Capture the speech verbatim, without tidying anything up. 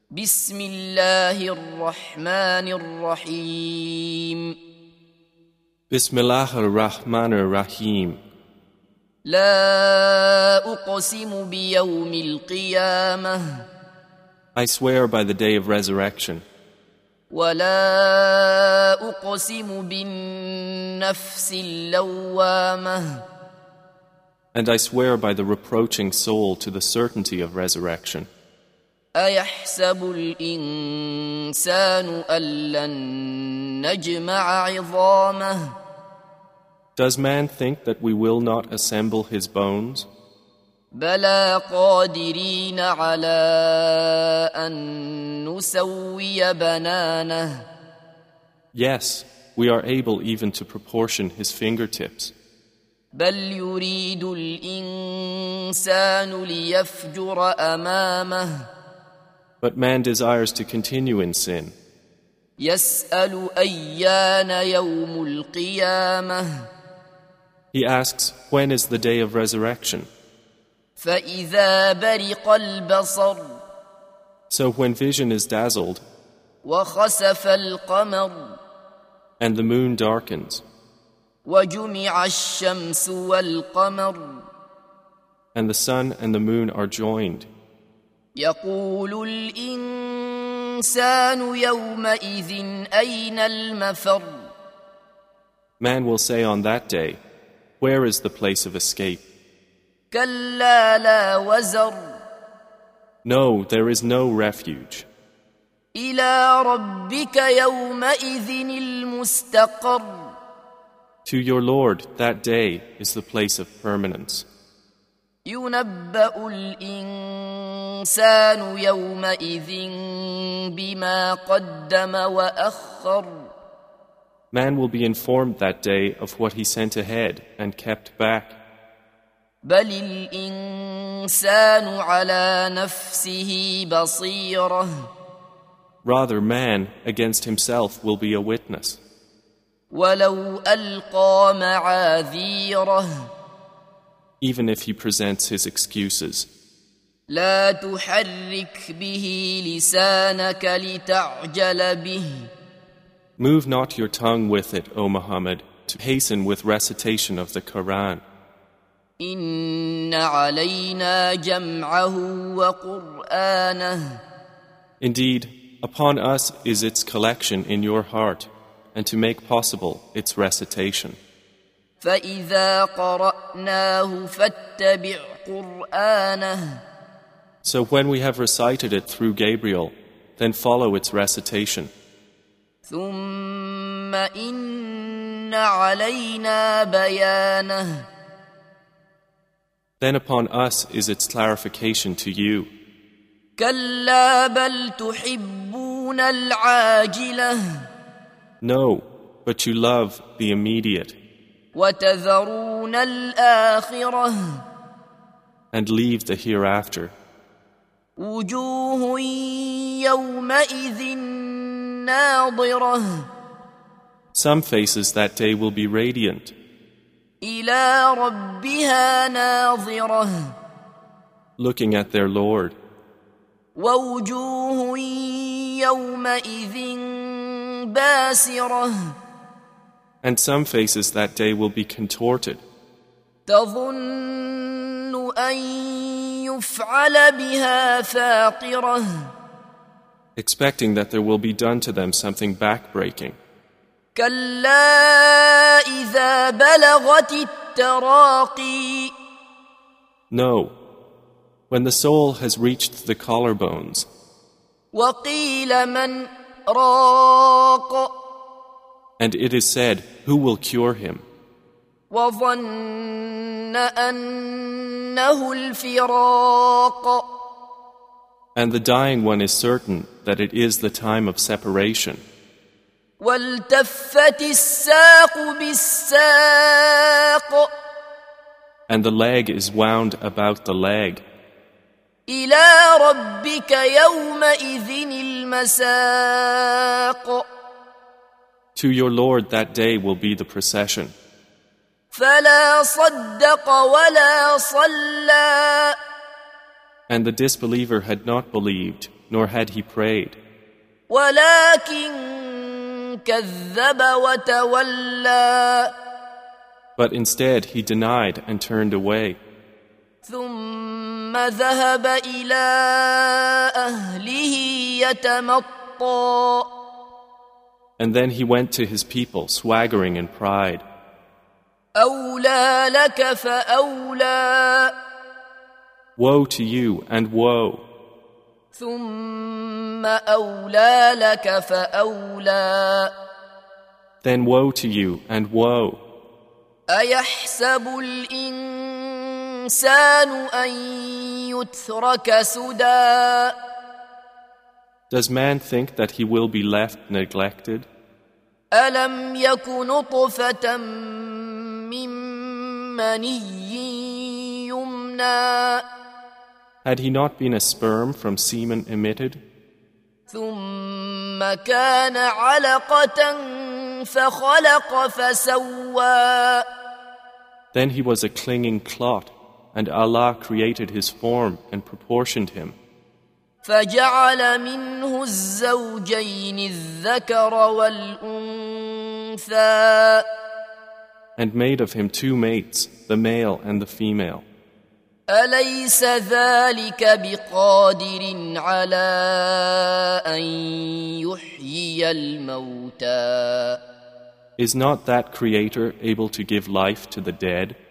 بسم الله الرحمن الرحيم بسم الله الرحمن الرحيم لا أقسم بيوم القيامة I swear by the day of resurrection. ولا أقسم بالنفس اللوامة And I swear by the reproaching soul to the certainty of resurrection. أيحسب الإنسان أن لن نجمع عظامه Does man think that we will not assemble his bones? بلى قادرين على أن نسوي بنانه Yes, we are able even to proportion his fingertips. بل يريد الإنسان ليفجر أمامه But man desires to continue in sin. يسأل أيان يوم القيامة He asks, when is the day of resurrection? فإذا برق البصر So when vision is dazzled, وخسف القمر and the moon darkens, وجمع الشمس والقمر and the sun and the moon are joined, يقول الإنسان يومئذ أين المفر man will say on that day, where is the place of escape? كلا لا وزر No, there is no refuge. إلى ربك يومئذ المستقر To your Lord, that day is the place of permanence. ينبأ الإنسان يومئذ بما قدم وأخر Man will be informed that day of what he sent ahead and kept back. بل الإنسان على نفسه بصيرة Rather, man against himself will be a witness. ولو ألقى معاذيره Even if he presents his excuses. لا تحرك به لسانك لتعجل به Move not your tongue with it, O Muhammad, to hasten with recitation of the Quran. إن علينا جمعه وقرآنه Indeed, upon us is its collection in your heart, and to make possible its recitation. فإذا قرأناه فاتبع قرآنه So when we have recited it through Gabriel, then follow its recitation. ثم إن علينا بيانه Then upon us is its clarification to you. كلا بل تحبون العاجلة No, but you love the immediate, وتذرون الآخرة and leave the hereafter. وجوه يومئذ ناظرة Some faces that day will be radiant, إلى ربها ناظرة looking at their Lord, ووجوه يومئذ باسرة and some faces that day will be contorted, تظن أن يفعل بها فاقرة expecting that there will be done to them something backbreaking. كلا إذا بلغت التراقي No, when the soul has reached the collarbones, وقيل من راق and it is said, who will cure him? وظن أنه الفراق And the dying one is certain that it is the time of separation. والتفت الساق بالساق And the leg is wound about the leg. إلى ربك يومئذ المساق To your Lord that day will be the procession. فلا صدق ولا صلى And the disbeliever had not believed nor had he prayed. ولكن كذب وتولى But instead he denied and turned away. ثم ذهب إلى أهله يتمطى And then he went to his people, swaggering in pride. أولى لك فأولى Woe to you, and woe. ثم أولى لك فأولى Then woe to you, and woe. أيحسب الإنسان أن يترك سدى Does man think that he will be left neglected? ألم يك نطفة من مني يمنى Had he not been a sperm from semen emitted? ثم كان علقة فخلق فسوى Then he was a clinging clot, and Allah created his form and proportioned him. فجعل منه الزوجين الذكر والأنثى And made of him two mates, the male and the female. أليس ذلك بقادر على أن يحيي الموتى Is not that Creator able to give life to the dead?